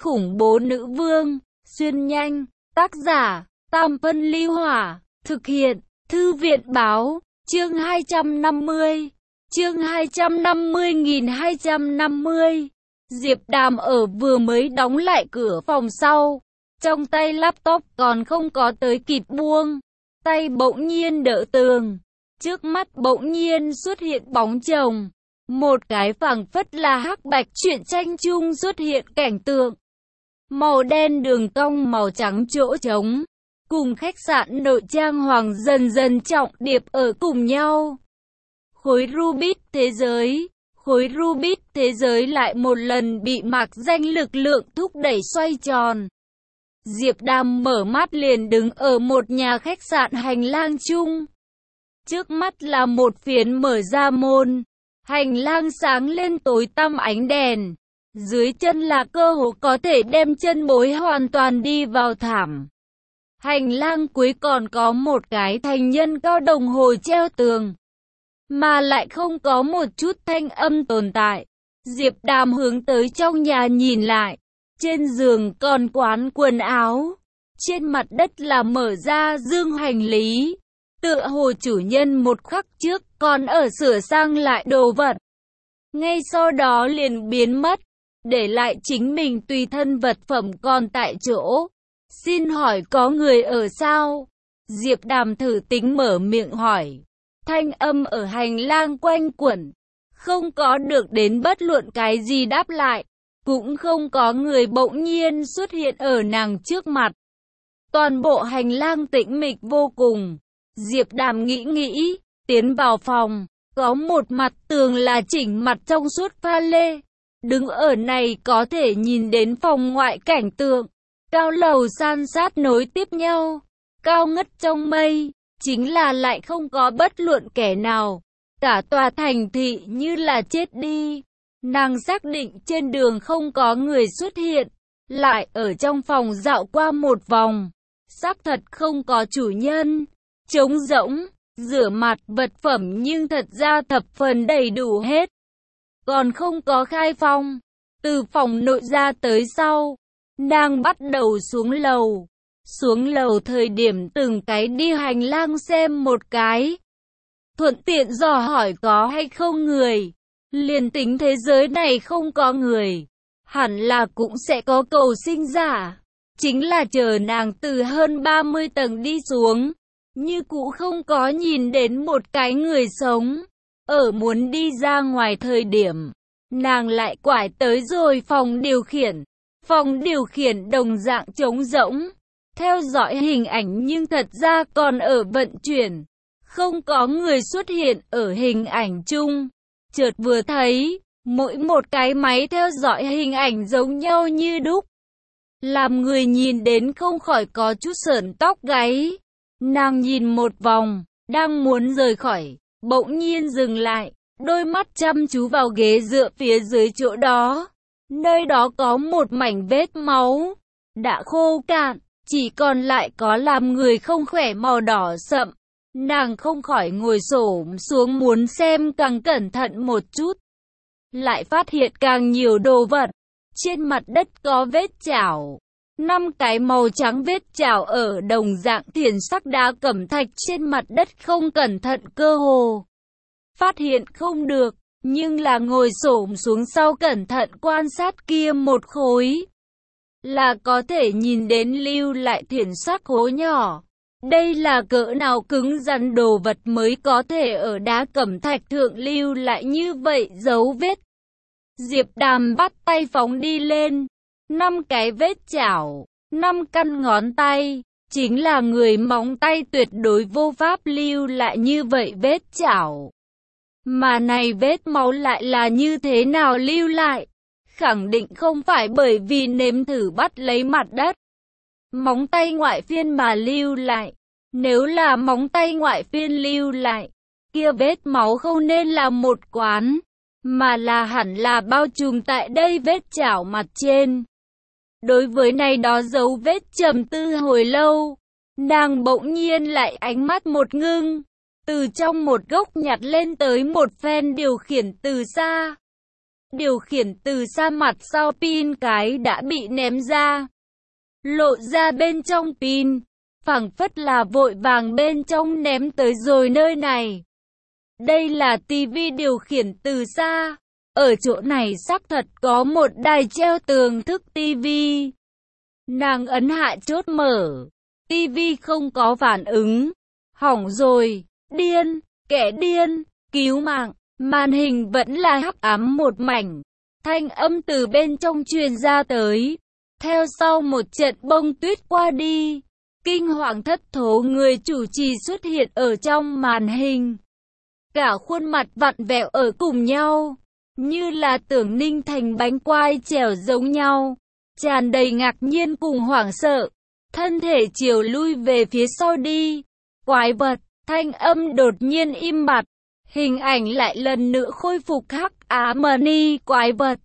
khủng bố nữ vương, xuyên nhanh, tác giả, Tam Phân Ly Hỏa, thực hiện, Thư viện báo, chương 250, chương 250.250. Diệp Đàm ở vừa mới đóng lại cửa phòng sau, trong tay laptop còn không có tới kịp buông, tay bỗng nhiên đỡ tường, trước mắt bỗng nhiên xuất hiện bóng chồng. Một cái phảng phất là hắc bạch truyện tranh chung xuất hiện cảnh tượng. Màu đen đường cong màu trắng chỗ trống, cùng khách sạn nội trang hoàng dần dần trọng điệp ở cùng nhau. Khối Rubik thế giới lại một lần bị mạc danh lực lượng thúc đẩy xoay tròn. Diệp Đàm mở mắt liền đứng ở một nhà khách sạn hành lang chung. Trước mắt là một phiến mở ra môn. Hành lang sáng lên tối tăm ánh đèn. Dưới chân là cơ hồ có thể đem chân bối hoàn toàn đi vào thảm. Hành lang cuối còn có một cái thành nhân cao đồng hồ treo tường. Mà lại không có một chút thanh âm tồn tại. Diệp Đàm hướng tới trong nhà nhìn lại. Trên giường còn quán quần áo. Trên mặt đất là mở ra dương hành lý. Tựa hồ chủ nhân một khắc trước còn ở sửa sang lại đồ vật. Ngay sau đó liền biến mất, để lại chính mình tùy thân vật phẩm còn tại chỗ. Xin hỏi có người ở sao? Diệp Đàm thử tính mở miệng hỏi. Thanh âm ở hành lang quanh quẩn, không có được đến bất luận cái gì đáp lại. Cũng không có người bỗng nhiên xuất hiện ở nàng trước mặt. Toàn bộ hành lang tĩnh mịch vô cùng. Diệp Đàm nghĩ, tiến vào phòng, có một mặt tường là chỉnh mặt trong suốt pha lê. Đứng ở này có thể nhìn đến phòng ngoại cảnh tượng. Cao lầu san sát nối tiếp nhau, cao ngất trong mây, chính là lại không có bất luận kẻ nào. Cả tòa thành thị như là chết đi. Nàng xác định trên đường không có người xuất hiện, lại ở trong phòng dạo qua một vòng. Xác thật không có chủ nhân. Trống rỗng, rửa mặt vật phẩm nhưng thật ra thập phần đầy đủ hết. Còn không có khai phong. Từ phòng nội ra tới sau, nàng bắt đầu xuống lầu. Xuống lầu thời điểm từng cái đi hành lang xem một cái. Thuận tiện dò hỏi có hay không người. Liền tính thế giới này không có người, hẳn là cũng sẽ có cầu sinh giả. Chính là chờ nàng từ hơn 30 tầng đi xuống, như cũ không có nhìn đến một cái người sống. Ở muốn đi ra ngoài thời điểm, nàng lại quải tới rồi phòng điều khiển. Phòng điều khiển đồng dạng trống rỗng, theo dõi hình ảnh nhưng thật ra còn ở vận chuyển. Không có người xuất hiện ở hình ảnh chung. Chợt vừa thấy, mỗi một cái máy theo dõi hình ảnh giống nhau như đúc. Làm người nhìn đến không khỏi có chút sởn tóc gáy. Nàng nhìn một vòng, đang muốn rời khỏi, bỗng nhiên dừng lại, đôi mắt chăm chú vào ghế dựa phía dưới chỗ đó. Nơi đó có một mảnh vết máu, đã khô cạn, chỉ còn lại có làm người không khỏe màu đỏ sậm. Nàng không khỏi ngồi xổm xuống muốn xem càng cẩn thận một chút. Lại phát hiện càng nhiều đồ vật. Trên mặt đất có vết chảo. 5 cái màu trắng vết chảo ở đồng dạng thiển sắc đá cẩm thạch trên mặt đất không cẩn thận cơ hồ. Phát hiện không được, nhưng là ngồi xổm xuống sau cẩn thận quan sát kia một khối. Là có thể nhìn đến lưu lại thiển sắc hố nhỏ. Đây là cỡ nào cứng rắn đồ vật mới có thể ở đá cẩm thạch thượng lưu lại như vậy dấu vết. Diệp Đàm bắt tay phóng đi lên. 5 cái vết chảo, 5 căn ngón tay, chính là người móng tay tuyệt đối vô pháp lưu lại như vậy vết chảo. Mà này vết máu lại là như thế nào lưu lại? Khẳng định không phải bởi vì nếm thử bắt lấy mặt đất. Móng tay ngoại phiên mà lưu lại. Nếu là móng tay ngoại phiên lưu lại, kia vết máu không nên là một quán, mà là hẳn là bao trùm tại đây vết chảo mặt trên. Đối với này đó dấu vết trầm tư hồi lâu, nàng bỗng nhiên lại ánh mắt một ngưng, từ trong một góc nhặt lên tới một phen điều khiển từ xa. Điều khiển từ xa mặt sau pin cái đã bị ném ra. Lộ ra bên trong pin, phảng phất là vội vàng bên trong ném tới rồi nơi này. Đây là tivi điều khiển từ xa. Ở chỗ này xác thật có một đài treo tường thức tivi. Nàng ấn hạ chốt mở. Tivi không có phản ứng. Hỏng rồi, điên, kẻ điên, cứu mạng. Màn hình vẫn là hắc ám một mảnh. Thanh âm từ bên trong truyền ra tới. Theo sau một trận bông tuyết qua đi. Kinh hoàng thất thố người chủ trì xuất hiện ở trong màn hình. Cả khuôn mặt vặn vẹo ở cùng nhau. Như là tưởng ninh thành bánh quai trèo giống nhau. Tràn đầy ngạc nhiên cùng hoảng sợ. Thân thể chiều lui về phía sau đi. Quái vật, thanh âm đột nhiên im bặt. Hình ảnh lại lần nữa khôi phục hắc ám mani quái vật.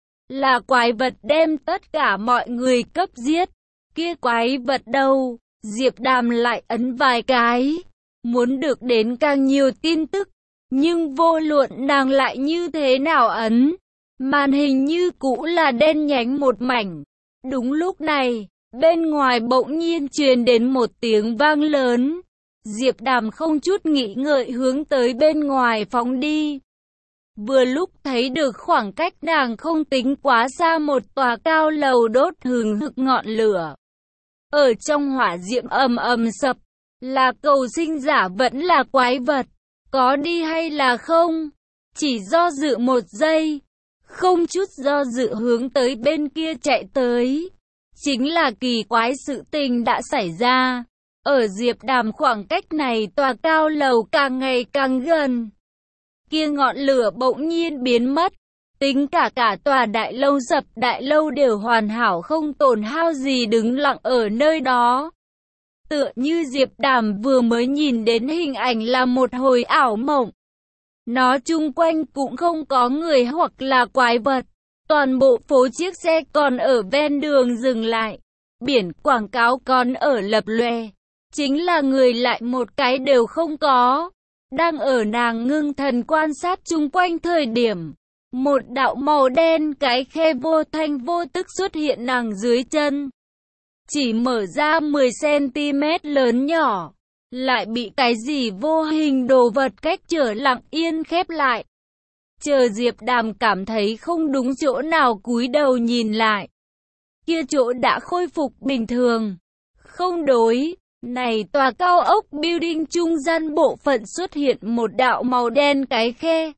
Là quái vật đem tất cả mọi người cấp giết. Kia quái vật đâu? Diệp Đàm lại ấn vài cái. Muốn được đến càng nhiều tin tức. Nhưng vô luận nàng lại như thế nào ấn. Màn hình như cũ là đen nhánh một mảnh. Đúng lúc này, bên ngoài bỗng nhiên truyền đến một tiếng vang lớn. Diệp Đàm không chút nghĩ ngợi hướng tới bên ngoài phóng đi. Vừa lúc thấy được khoảng cách nàng không tính quá xa một tòa cao lầu đốt hừng hực ngọn lửa. Ở trong hỏa diệm ầm ầm sập, là cầu sinh giả vẫn là quái vật, có đi hay là không? Chỉ do dự một giây, không chút do dự hướng tới bên kia chạy tới. Chính là kỳ quái sự tình đã xảy ra. Ở Diệp Đàm khoảng cách này tòa cao lầu càng ngày càng gần. Kia ngọn lửa bỗng nhiên biến mất. Tính cả tòa đại lâu sập đại lâu đều hoàn hảo không tổn hao gì đứng lặng ở nơi đó. Tựa như Diệp Đàm vừa mới nhìn đến hình ảnh là một hồi ảo mộng. Nó chung quanh cũng không có người hoặc là quái vật. Toàn bộ phố chiếc xe còn ở ven đường dừng lại. Biển quảng cáo còn ở lập lòe. Chính là người lại một cái đều không có. Đang ở nàng ngưng thần quan sát chung quanh thời điểm. Một đạo màu đen cái khe vô thanh vô tức xuất hiện nàng dưới chân. Chỉ mở ra 10cm lớn nhỏ. Lại bị cái gì vô hình đồ vật cách trở lặng yên khép lại. Chờ Diệp Đàm cảm thấy không đúng chỗ nào cúi đầu nhìn lại. Kia chỗ đã khôi phục bình thường. Không đối. Này tòa cao ốc building trung gian bộ phận xuất hiện một đạo màu đen cái khe.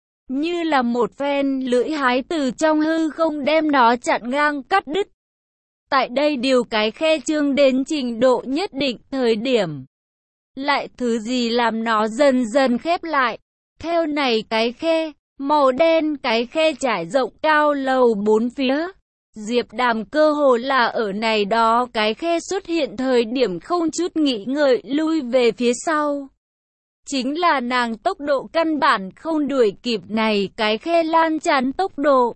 Như là một phen lưỡi hái từ trong hư không đem nó chặn ngang cắt đứt. Tại đây điều cái khe trương đến trình độ nhất định thời điểm. Lại thứ gì làm nó dần dần khép lại. Theo này cái khe, màu đen cái khe trải rộng cao lầu bốn phía. Diệp Đàm cơ hồ là ở này đó cái khe xuất hiện thời điểm không chút nghĩ ngợi lui về phía sau. Chính là nàng tốc độ căn bản không đuổi kịp này cái khe lan tràn tốc độ.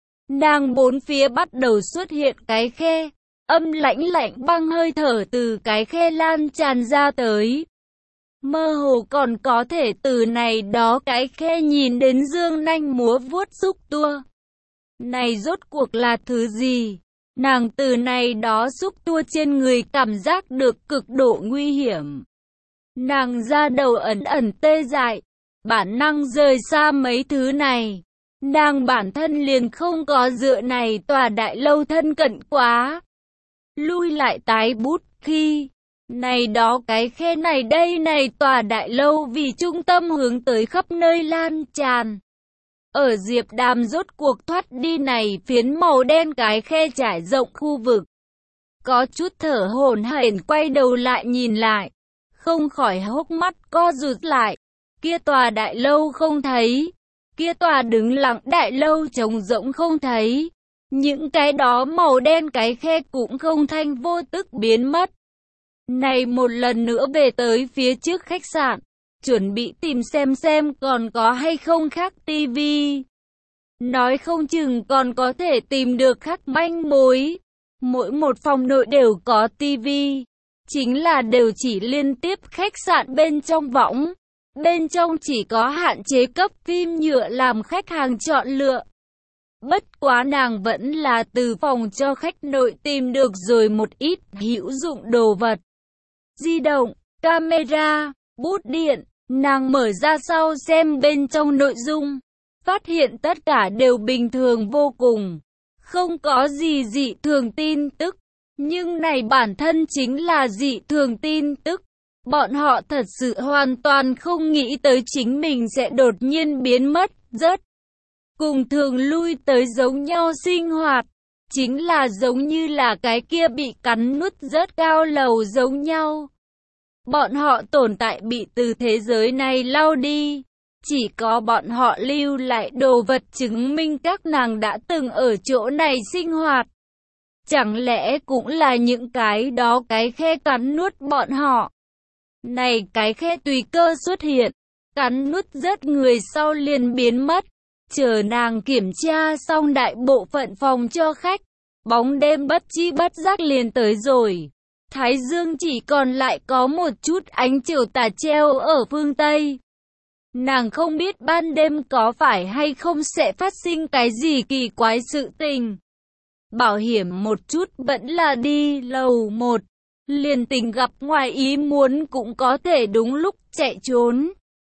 Nàng bốn phía bắt đầu xuất hiện cái khe, âm lãnh lạnh băng hơi thở từ cái khe lan tràn ra tới. Mơ hồ còn có thể từ này đó cái khe nhìn đến dương nanh múa vuốt xúc tua. Này rốt cuộc là thứ gì? Nàng từ này đó xúc tua trên người cảm giác được cực độ nguy hiểm. Nàng ra đầu ẩn ẩn tê dại, bản năng rời xa mấy thứ này. Nàng bản thân liền không có dựa này tòa đại lâu thân cận quá. Lui lại tái bút khi, này đó cái khe này đây này tòa đại lâu vì trung tâm hướng tới khắp nơi lan tràn. Ở Diệp Đàm rốt cuộc thoát đi này phiến màu đen cái khe trải rộng khu vực. Có chút thở hổn hển quay đầu lại nhìn lại. Không khỏi hốc mắt co rụt lại. Kia tòa đại lâu không thấy. Kia tòa đứng lặng đại lâu trống rỗng không thấy. Những cái đó màu đen cái khe cũng không thanh vô tức biến mất. Này một lần nữa về tới phía trước khách sạn. Chuẩn bị tìm xem còn có hay không khác tivi. Nói không chừng còn có thể tìm được khác manh mối. Mỗi một phòng nội đều có tivi. Chính là đều chỉ liên tiếp khách sạn bên trong võng. Bên trong chỉ có hạn chế cấp phim nhựa làm khách hàng chọn lựa. Bất quá nàng vẫn là từ phòng cho khách nội tìm được rồi một ít hữu dụng đồ vật. Di động, camera, bút điện, nàng mở ra sau xem bên trong nội dung. Phát hiện tất cả đều bình thường vô cùng. Không có gì dị thường tin tức. Nhưng này bản thân chính là dị thường tin tức. Bọn họ thật sự hoàn toàn không nghĩ tới chính mình sẽ đột nhiên biến mất, rất cùng thường lui tới giống nhau sinh hoạt. Chính là giống như là cái kia bị cắn nuốt rất cao lầu giống nhau. Bọn họ tồn tại bị từ thế giới này lau đi. Chỉ có bọn họ lưu lại đồ vật chứng minh các nàng đã từng ở chỗ này sinh hoạt. Chẳng lẽ cũng là những cái đó cái khe cắn nuốt bọn họ? Này cái khe tùy cơ xuất hiện, cắn nuốt rất người sau liền biến mất. Chờ nàng kiểm tra xong đại bộ phận phòng cho khách, bóng đêm bất chi bất giác liền tới rồi. Thái dương chỉ còn lại có một chút ánh chiều tà treo ở phương Tây. Nàng không biết ban đêm có phải hay không sẽ phát sinh cái gì kỳ quái sự tình. Bảo hiểm một chút vẫn là đi lầu 1. Liền tình gặp ngoài ý muốn cũng có thể đúng lúc chạy trốn.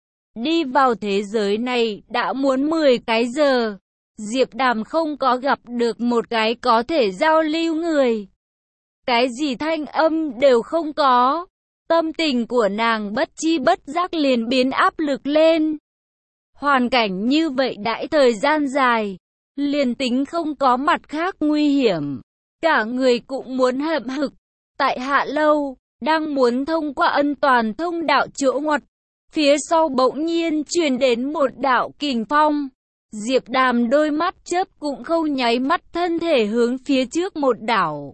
Đi vào thế giới này đã muốn 10 cái giờ. Diệp Đàm không có gặp được một cái có thể giao lưu người. Cái gì thanh âm đều không có. Tâm tình của nàng bất chi bất giác liền biến áp lực lên. Hoàn cảnh như vậy đãi thời gian dài. Liền tính không có mặt khác nguy hiểm. Cả người cũng muốn hậm hực. Tại hạ lâu, đang muốn thông qua an toàn thông đạo chỗ ngoặt. Phía sau bỗng nhiên truyền đến một đạo kình phong. Diệp Đàm đôi mắt chớp cũng không nháy mắt thân thể hướng phía trước một đảo.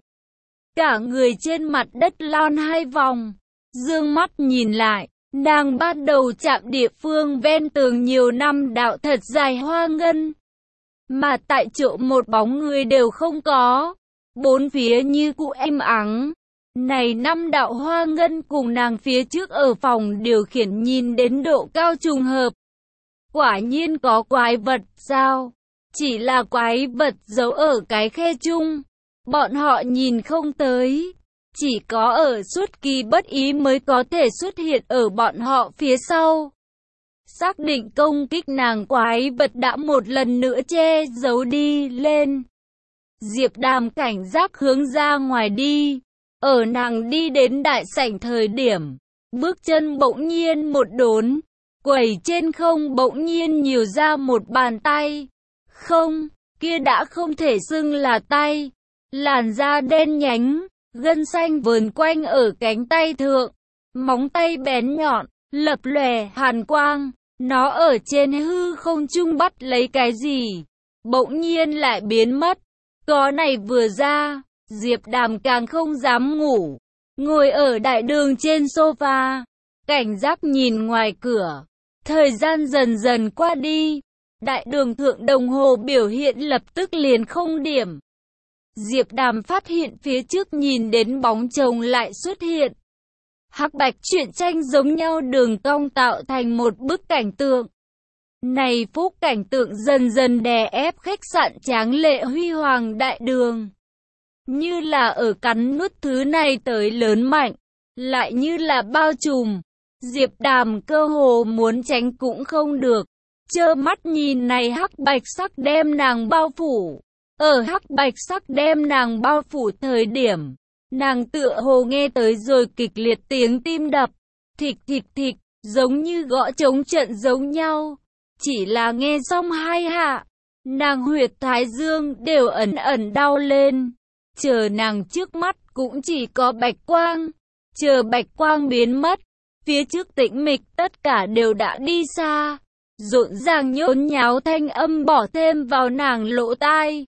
Cả người trên mặt đất lăn 2 vòng. Dương mắt nhìn lại, nàng bắt đầu chạm địa phương ven tường nhiều năm đạo thật dài hoa ngân. Mà tại chỗ một bóng người đều không có. Bốn phía như cũ im ắng. Này 5 đạo hoa ngân cùng nàng phía trước ở phòng điều khiển nhìn đến độ cao trùng hợp. Quả nhiên có quái vật sao? Chỉ là quái vật giấu ở cái khe chung. Bọn họ nhìn không tới. Chỉ có ở xuất kỳ bất ý mới có thể xuất hiện ở bọn họ phía sau. Xác định công kích nàng quái vật đã một lần nữa che giấu đi lên. Diệp Đàm cảnh giác hướng ra ngoài đi. Ở nàng đi đến đại sảnh thời điểm, bước chân bỗng nhiên một đốn, quầy trên không bỗng nhiên nhiều ra một bàn tay. Không, kia đã không thể xưng là tay. Làn da đen nhánh, gân xanh vờn quanh ở cánh tay thượng, móng tay bén nhọn, lập lòe hàn quang. Nó ở trên hư không trung bắt lấy cái gì, bỗng nhiên lại biến mất. Có này vừa ra, Diệp Đàm càng không dám ngủ, ngồi ở đại đường trên sofa, cảnh giác nhìn ngoài cửa. Thời gian dần dần qua đi, đại đường thượng đồng hồ biểu hiện lập tức liền không điểm. Diệp Đàm phát hiện phía trước nhìn đến bóng chồng lại xuất hiện. Hắc bạch truyện tranh giống nhau đường cong tạo thành một bức cảnh tượng. Này phúc cảnh tượng dần dần đè ép khách sạn tráng lệ huy hoàng đại đường. Như là ở cắn nuốt thứ này tới lớn mạnh, lại như là bao trùm. Diệp Đàm cơ hồ muốn tránh cũng không được. Trơ mắt nhìn này hắc bạch sắc đem nàng bao phủ. Ở hắc bạch sắc đem nàng bao phủ thời điểm, nàng tựa hồ nghe tới rồi kịch liệt tiếng tim đập. Thịch thịch thịch, giống như gõ trống trận giống nhau. Chỉ là nghe xong 2 hạ, nàng huyệt thái dương đều ẩn ẩn đau lên. Chờ nàng trước mắt cũng chỉ có bạch quang. Chờ bạch quang biến mất, phía trước tĩnh mịch tất cả đều đã đi xa. Rộn ràng nhốn nháo thanh âm bỏ thêm vào nàng lỗ tai.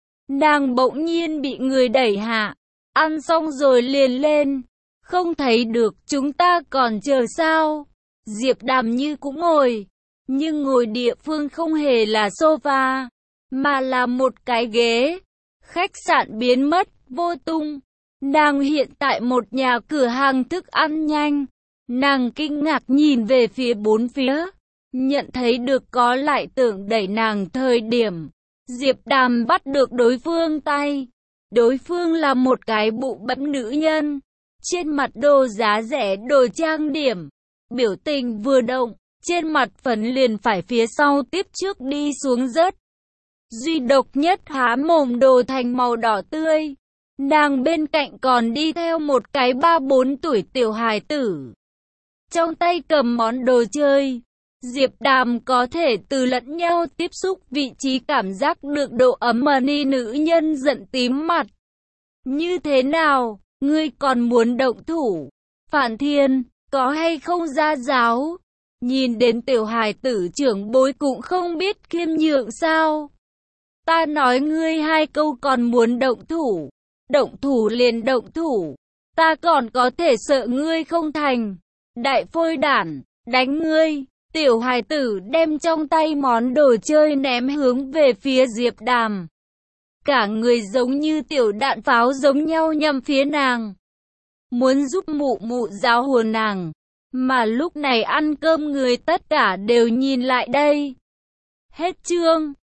Nàng bỗng nhiên bị người đẩy hạ. Ăn xong rồi liền lên. Không thấy được, chúng ta còn chờ sao? Diệp Đàm như cũng ngồi. Nhưng ngồi địa phương không hề là sofa, mà là một cái ghế. Khách sạn biến mất, vô tung. Nàng hiện tại một nhà cửa hàng thức ăn nhanh. Nàng kinh ngạc nhìn về phía bốn phía. Nhận thấy được có lại tưởng đẩy nàng thời điểm. Diệp Đàm bắt được đối phương tay. Đối phương là một cái bụ bẫm nữ nhân. Trên mặt đồ giá rẻ, đồ trang điểm. Biểu tình vừa động, trên mặt phấn liền phải phía sau tiếp trước đi xuống rớt. Duy độc nhất há mồm đồ thành màu đỏ tươi. Nàng bên cạnh còn đi theo một cái 3-4 tuổi tiểu hài tử. Trong tay cầm món đồ chơi. Diệp Đàm có thể từ lẫn nhau tiếp xúc vị trí cảm giác được độ ấm mà ni nữ nhân giận tím mặt. Như thế nào, ngươi còn muốn động thủ? Phản Thiên, có hay không ra giáo? Nhìn đến tiểu hài tử trưởng bối cũng không biết khiêm nhượng sao? Ta nói ngươi 2 câu còn muốn động thủ. Động thủ liền động thủ. Ta còn có thể sợ ngươi không thành. Đại phôi đản, đánh ngươi. Tiểu hài tử đem trong tay món đồ chơi ném hướng về phía Diệp Đàm. Cả người giống như tiểu đạn pháo giống nhau nhằm phía nàng. Muốn giúp mụ mụ giáo huấn nàng. Mà lúc này ăn cơm người tất cả đều nhìn lại đây. Hết chương.